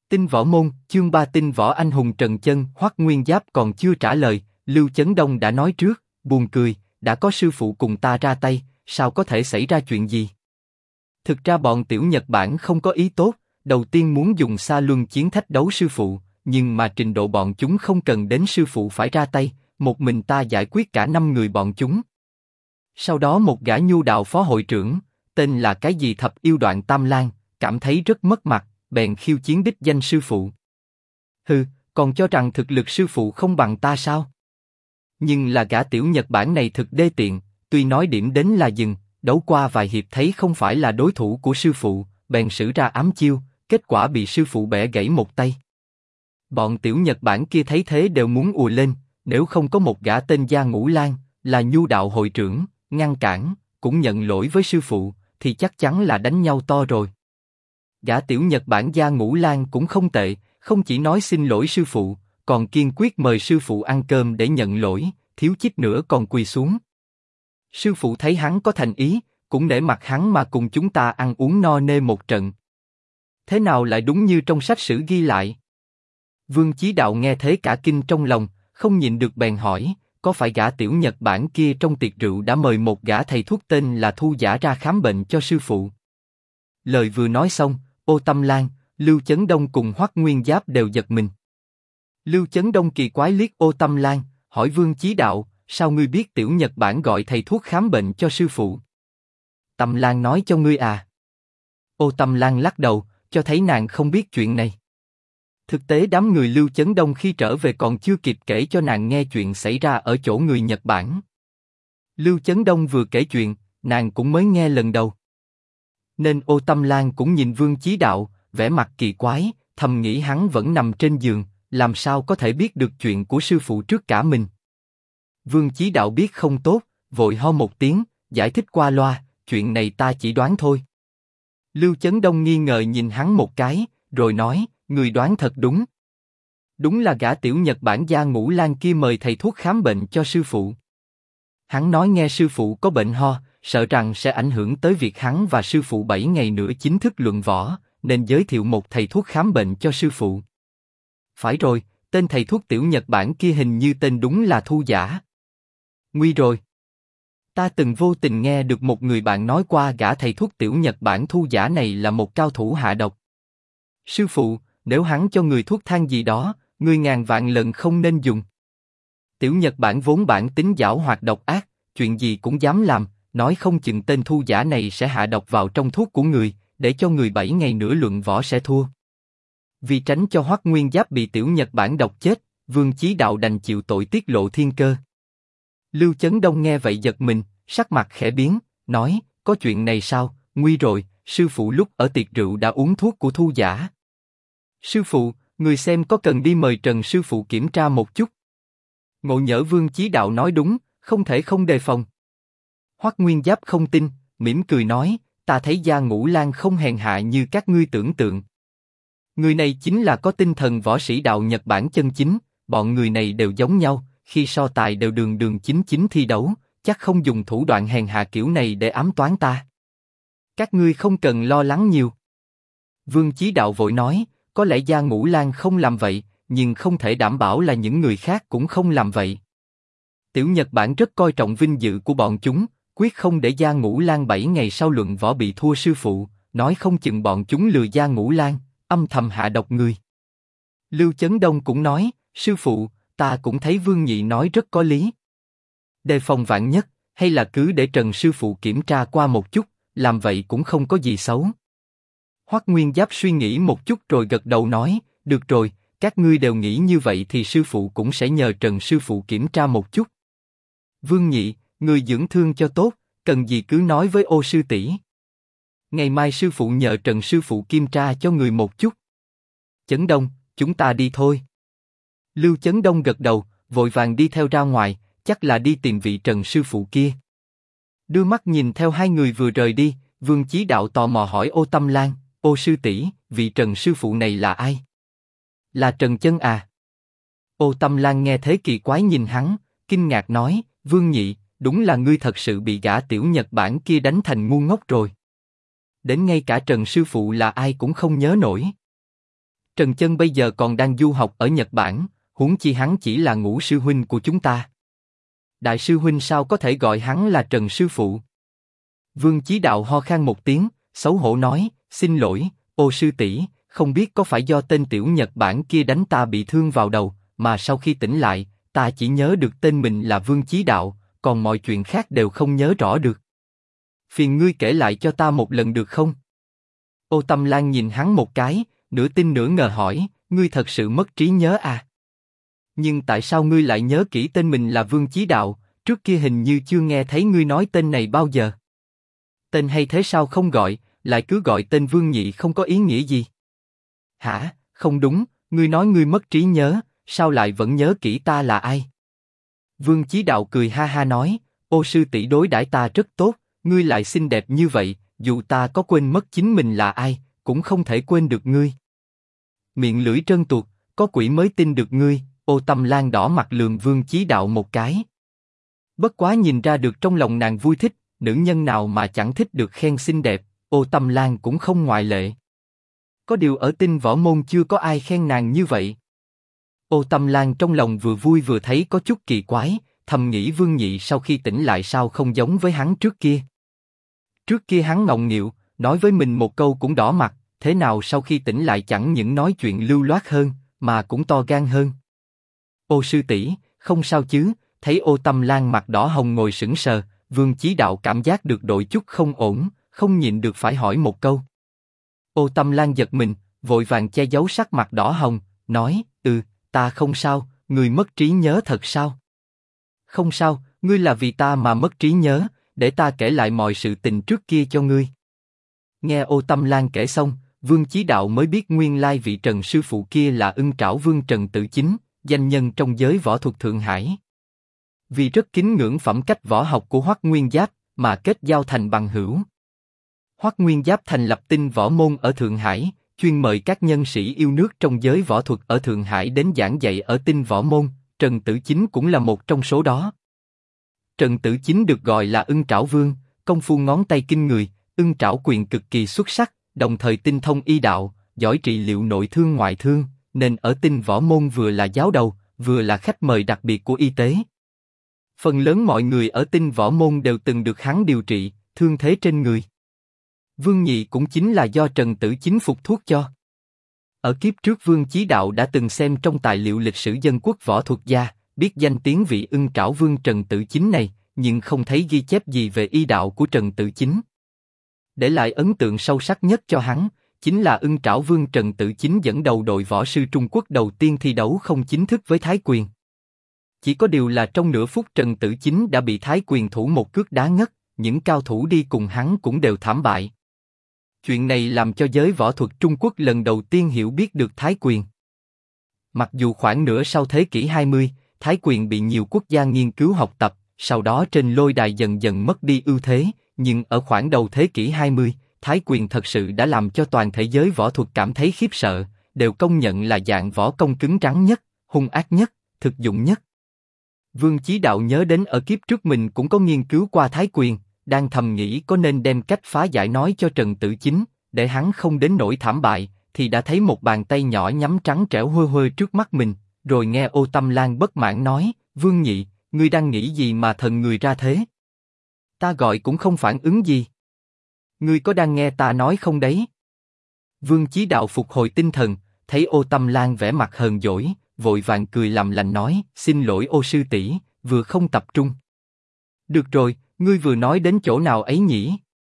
Tinh võ môn, chương 3 tinh võ anh hùng Trần Chân. Hoắc Nguyên Giáp còn chưa trả lời, Lưu Chấn Đông đã nói trước, buồn cười, đã có sư phụ cùng ta ra tay, sao có thể xảy ra chuyện gì? Thực ra bọn tiểu Nhật Bản không có ý tốt, đầu tiên muốn dùng Sa Luân chiến thách đấu sư phụ, nhưng mà trình độ bọn chúng không cần đến sư phụ phải ra tay, một mình ta giải quyết cả 5 người bọn chúng. Sau đó một gã nhu đạo phó hội trưởng, tên là cái gì Thập Yêu Đoạn Tam Lang, cảm thấy rất mất mặt, bèn khiêu chiến đích danh sư phụ. Hừ, còn cho rằng thực lực sư phụ không bằng ta sao? Nhưng là gã tiểu Nhật Bản này thực đê tiện, tuy nói điểm đến là dừng, đấu qua vài hiệp thấy không phải là đối thủ của sư phụ, bèn sử ra ám chiêu, kết quả bị sư phụ bẻ gãy một tay. Bọn tiểu Nhật Bản kia thấy thế đều muốn ùa lên, nếu không có một gã tên Gia Ngũ Lang, là nhu đạo hội trưởng, ngăn cản, cũng nhận lỗi với sư phụ, thì chắc chắn là đánh nhau to rồi. Gã tiểu Nhật Bản Gia Ngũ Lang cũng không tệ, không chỉ nói xin lỗi sư phụ, còn kiên quyết mời sư phụ ăn cơm để nhận lỗi, thiếu chút nữa còn quỳ xuống. Sư phụ thấy hắn có thành ý, cũng nể mặt hắn mà cùng chúng ta ăn uống no nê một trận. Thế nào lại đúng như trong sách sử ghi lại? Vương Chí Đạo nghe thế cả kinh trong lòng, không nhịn được bèn hỏi, có phải gã tiểu Nhật Bản kia trong tiệc rượu đã mời một gã thầy thuốc tên là Thu Giả ra khám bệnh cho sư phụ? Lời vừa nói xong, Ô Tâm Lan, Lưu Chấn Đông cùng Hoắc Nguyên Giáp đều giật mình. Lưu Chấn Đông kỳ quái liếc Ô Tâm Lan, hỏi Vương Chí Đạo, sao ngươi biết tiểu Nhật Bản gọi thầy thuốc khám bệnh cho sư phụ? Tâm Lan nói cho ngươi à? Ô Tâm Lan lắc đầu, cho thấy nàng không biết chuyện này. Thực tế đám người Lưu Chấn Đông khi trở về còn chưa kịp kể cho nàng nghe chuyện xảy ra ở chỗ người Nhật Bản. Lưu Chấn Đông vừa kể chuyện, nàng cũng mới nghe lần đầu. Nên Ô Tâm Lan cũng nhìn Vương Chí Đạo, vẻ mặt kỳ quái, thầm nghĩ hắn vẫn nằm trên giường, làm sao có thể biết được chuyện của sư phụ trước cả mình. Vương Chí Đạo biết không tốt, vội ho một tiếng, giải thích qua loa, chuyện này ta chỉ đoán thôi. Lưu Chấn Đông nghi ngờ nhìn hắn một cái, rồi nói, người đoán thật đúng. Đúng là gã tiểu Nhật Bản Gia Ngũ Lang kia mời thầy thuốc khám bệnh cho sư phụ. Hắn nói nghe sư phụ có bệnh ho, sợ rằng sẽ ảnh hưởng tới việc hắn và sư phụ 7 ngày nữa chính thức luận võ, nên giới thiệu một thầy thuốc khám bệnh cho sư phụ. Phải rồi, tên thầy thuốc tiểu Nhật Bản kia hình như tên đúng là Thu Giả. Nguy rồi. Ta từng vô tình nghe được một người bạn nói qua gã thầy thuốc tiểu Nhật Bản Thu Giả này là một cao thủ hạ độc. Sư phụ, nếu hắn cho người thuốc thang gì đó, ngươi ngàn vạn lần không nên dùng. Tiểu Nhật Bản vốn bản tính giảo hoạt độc ác, chuyện gì cũng dám làm, nói không chừng tên Thu Giả này sẽ hạ độc vào trong thuốc của người, để cho người 7 ngày nữa luận võ sẽ thua. Vì tránh cho Hoắc Nguyên Giáp bị tiểu Nhật Bản độc chết, Vương Chí Đạo đành chịu tội tiết lộ thiên cơ. Lưu Chấn Đông nghe vậy giật mình, sắc mặt khẽ biến, nói, có chuyện này sao? Nguy rồi, sư phụ lúc ở tiệc rượu đã uống thuốc của Thu Giả. Sư phụ, người xem có cần đi mời Trần sư phụ kiểm tra một chút. Ngộ nhỡ Vương Chí Đạo nói đúng, không thể không đề phòng. Hoắc Nguyên Giáp không tin, mỉm cười nói, ta thấy Gia Ngũ Lang không hèn hạ như các ngươi tưởng tượng. Người này chính là có tinh thần võ sĩ đạo Nhật Bản chân chính, bọn người này đều giống nhau, khi so tài đều đường đường chính chính thi đấu, chắc không dùng thủ đoạn hèn hạ kiểu này để ám toán ta. Các ngươi không cần lo lắng nhiều. Vương Chí Đạo vội nói, có lẽ Gia Ngũ Lang không làm vậy, nhưng không thể đảm bảo là những người khác cũng không làm vậy. Tiểu Nhật Bản rất coi trọng vinh dự của bọn chúng, quyết không để Gia Ngũ Lang 7 ngày sau luận võ bị thua sư phụ, nói không chừng bọn chúng lừa Gia Ngũ Lang, âm thầm hạ độc người. Lưu Chấn Đông cũng nói, sư phụ, ta cũng thấy Vương Nhị nói rất có lý. Đề phòng vạn nhất, hay là cứ để Trần sư phụ kiểm tra qua một chút, làm vậy cũng không có gì xấu. Hoắc Nguyên Giáp suy nghĩ một chút rồi gật đầu nói, được rồi, các ngươi đều nghĩ như vậy thì sư phụ cũng sẽ nhờ Trần sư phụ kiểm tra một chút. Vương Nhị, người dưỡng thương cho tốt, cần gì cứ nói với Ô sư tỷ. Ngày mai sư phụ nhờ Trần sư phụ kiểm tra cho người một chút. Chấn Đông, chúng ta đi thôi. Lưu Chấn Đông gật đầu, vội vàng đi theo ra ngoài, chắc là đi tìm vị Trần sư phụ kia. Đưa mắt nhìn theo hai người vừa rời đi, Vương Chí Đạo tò mò hỏi Ô Tâm Lan, Ô sư tỷ, vị Trần sư phụ này là ai? Là Trần Chân à? Ô Tâm Lan nghe thế kỳ quái nhìn hắn, kinh ngạc nói, Vương Nhị, đúng là ngươi thật sự bị gã tiểu Nhật Bản kia đánh thành ngu ngốc rồi. Đến ngay cả Trần sư phụ là ai cũng không nhớ nổi. Trần Chân bây giờ còn đang du học ở Nhật Bản, huống chi hắn chỉ là ngũ sư huynh của chúng ta. Đại sư huynh sao có thể gọi hắn là Trần sư phụ? Vương Chí Đạo ho khan một tiếng, xấu hổ nói, xin lỗi, ô sư tỷ, không biết có phải do tên tiểu Nhật Bản kia đánh ta bị thương vào đầu, mà sau khi tỉnh lại, ta chỉ nhớ được tên mình là Vương Chí Đạo, còn mọi chuyện khác đều không nhớ rõ được. Phiền ngươi kể lại cho ta một lần được không? Ô Tâm Lan nhìn hắn một cái, nửa tin nửa ngờ hỏi, ngươi thật sự mất trí nhớ à? Nhưng tại sao ngươi lại nhớ kỹ tên mình là Vương Chí Đạo, trước kia hình như chưa nghe thấy ngươi nói tên này bao giờ. Tên hay thế sao không gọi, lại cứ gọi tên Vương Nhị không có ý nghĩa gì? Hả, không đúng, ngươi nói ngươi mất trí nhớ, sao lại vẫn nhớ kỹ ta là ai? Vương Chí Đạo cười ha ha nói, ô sư tỷ đối đãi ta rất tốt, ngươi lại xinh đẹp như vậy, dù ta có quên mất chính mình là ai, cũng không thể quên được ngươi. Miệng lưỡi trơn tuột, có quỷ mới tin được ngươi. Ô Tâm Lan đỏ mặt lườm Vương Chí Đạo một cái. Bất quá nhìn ra được trong lòng nàng vui thích, nữ nhân nào mà chẳng thích được khen xinh đẹp, Ô Tâm Lan cũng không ngoại lệ. Có điều ở Tinh Võ Môn chưa có ai khen nàng như vậy. Ô Tâm Lan trong lòng vừa vui vừa thấy có chút kỳ quái, thầm nghĩ Vương Nhị sau khi tỉnh lại sao không giống với hắn trước kia. Trước kia hắn ngọng nghịu, nói với mình một câu cũng đỏ mặt, thế nào sau khi tỉnh lại chẳng những nói chuyện lưu loát hơn, mà cũng to gan hơn. Ô sư tỷ, không sao chứ? Thấy Ô Tâm Lan mặt đỏ hồng ngồi sững sờ, Vương Chí Đạo cảm giác được đội chút không ổn, không nhịn được phải hỏi một câu. Ô Tâm Lan giật mình, vội vàng che giấu sắc mặt đỏ hồng, nói, ta không sao, người mất trí nhớ thật sao? Không sao, ngươi là vì ta mà mất trí nhớ, để ta kể lại mọi sự tình trước kia cho ngươi. Nghe Ô Tâm Lan kể xong, Vương Chí Đạo mới biết nguyên lai vị Trần sư phụ kia là Ưng Trảo Vương Trần Tự Chính, danh nhân trong giới võ thuật Thượng Hải. Vì rất kính ngưỡng phẩm cách võ học của Hoắc Nguyên Giáp, mà kết giao thành bằng hữu. Hoắc Nguyên Giáp thành lập Tinh Võ Môn ở Thượng Hải, chuyên mời các nhân sĩ yêu nước trong giới võ thuật ở Thượng Hải đến giảng dạy ở Tinh Võ Môn, Trần Tử Chính cũng là một trong số đó. Trần Tử Chính được gọi là Ưng Trảo Vương, công phu ngón tay kinh người, ưng trảo quyền cực kỳ xuất sắc, đồng thời tinh thông y đạo, giỏi trị liệu nội thương ngoại thương, nên ở Tinh Võ Môn vừa là giáo đầu, vừa là khách mời đặc biệt của y tế. Phần lớn mọi người ở Tinh Võ Môn đều từng được hắn điều trị, thương thế trên người. Vương Nhị cũng chính là do Trần Tử Chính phục thuốc cho. Ở kiếp trước Vương Chí Đạo đã từng xem trong tài liệu lịch sử dân quốc võ thuật gia, biết danh tiếng vị Ưng Trảo Vương Trần Tử Chính này, nhưng không thấy ghi chép gì về y đạo của Trần Tử Chính. Để lại ấn tượng sâu sắc nhất cho hắn, chính là Ưng Trảo Vương Trần Tử Chính dẫn đầu đội võ sư Trung Quốc đầu tiên thi đấu không chính thức với Thái Quyền. Chỉ có điều là trong nửa phút Trần Tử Chính đã bị Thái Quyền thủ một cước đá ngất, những cao thủ đi cùng hắn cũng đều thảm bại. Chuyện này làm cho giới võ thuật Trung Quốc lần đầu tiên hiểu biết được Thái Quyền. Mặc dù khoảng nửa sau thế kỷ 20, Thái Quyền bị nhiều quốc gia nghiên cứu học tập, sau đó trên lôi đài dần dần mất đi ưu thế, nhưng ở khoảng đầu thế kỷ 20, Thái Quyền thật sự đã làm cho toàn thế giới võ thuật cảm thấy khiếp sợ, đều công nhận là dạng võ công cứng rắn nhất, hung ác nhất, thực dụng nhất. Vương Chí Đạo nhớ đến ở kiếp trước mình cũng có nghiên cứu qua Thái Quyền, đang thầm nghĩ có nên đem cách phá giải nói cho Trần Tử Chính, để hắn không đến nỗi thảm bại, thì đã thấy một bàn tay nhỏ nhắm trắng trẻo huê huê trước mắt mình, rồi nghe Ô Tâm Lan bất mãn nói, Vương Nhị, ngươi đang nghĩ gì mà thần người ra thế? Ta gọi cũng không phản ứng gì. Ngươi có đang nghe ta nói không đấy? Vương Chí Đạo phục hồi tinh thần, thấy Ô Tâm Lan vẻ mặt hờn dỗi, vội vàng cười làm lành nói, xin lỗi Ô sư tỷ, vừa không tập trung. Được rồi, ngươi vừa nói đến chỗ nào ấy nhỉ?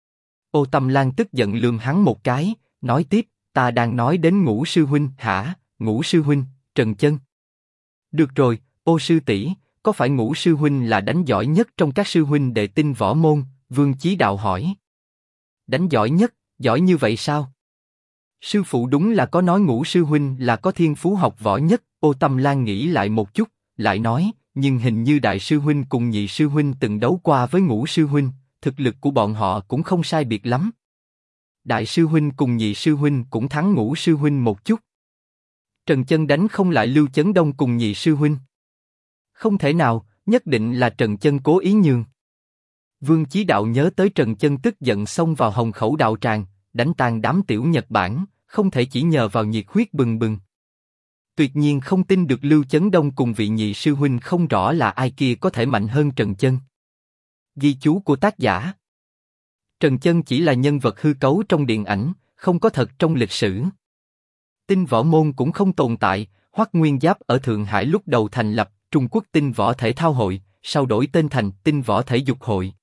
Ô Tâm Lan tức giận lườm hắn một cái, nói tiếp, ta đang nói đến Ngũ sư huynh. Hả? Ngũ sư huynh? Trần Chân. Được rồi, Ô sư tỷ, có phải Ngũ sư huynh là đánh giỏi nhất trong các sư huynh đệ Tinh Võ Môn? Vương Chí Đạo hỏi. Đánh giỏi nhất? Giỏi như vậy sao? Sư phụ đúng là có nói Ngũ sư huynh là có thiên phú học võ nhất. Ô Tâm Lan nghĩ lại một chút, lại nói, nhưng hình như Đại sư huynh cùng Nhị sư huynh từng đấu qua với Ngũ sư huynh, thực lực của bọn họ cũng không sai biệt lắm. Đại sư huynh cùng Nhị sư huynh cũng thắng Ngũ sư huynh một chút. Trần Chân đánh không lại Lưu Chấn Đông cùng Nhị sư huynh. Không thể nào, nhất định là Trần Chân cố ý nhường. Vương Chí Đạo nhớ tới Trần Chân tức giận xông vào Hồng Khẩu đạo tràng, đánh tan đám tiểu Nhật Bản, không thể chỉ nhờ vào nhiệt huyết bừng bừng. Tuyệt nhiên không tin được Lưu Chấn Đông cùng vị nhị sư huynh không rõ là ai kia có thể mạnh hơn Trần Chân. Ghi chú của tác giả. Trần Chân chỉ là nhân vật hư cấu trong điện ảnh, không có thật trong lịch sử. Tinh võ môn cũng không tồn tại, Hoắc Nguyên Giáp ở Thượng Hải lúc đầu thành lập Trung Quốc Tinh Võ Thể Thao Hội, sau đổi tên thành Tinh Võ Thể Dục Hội.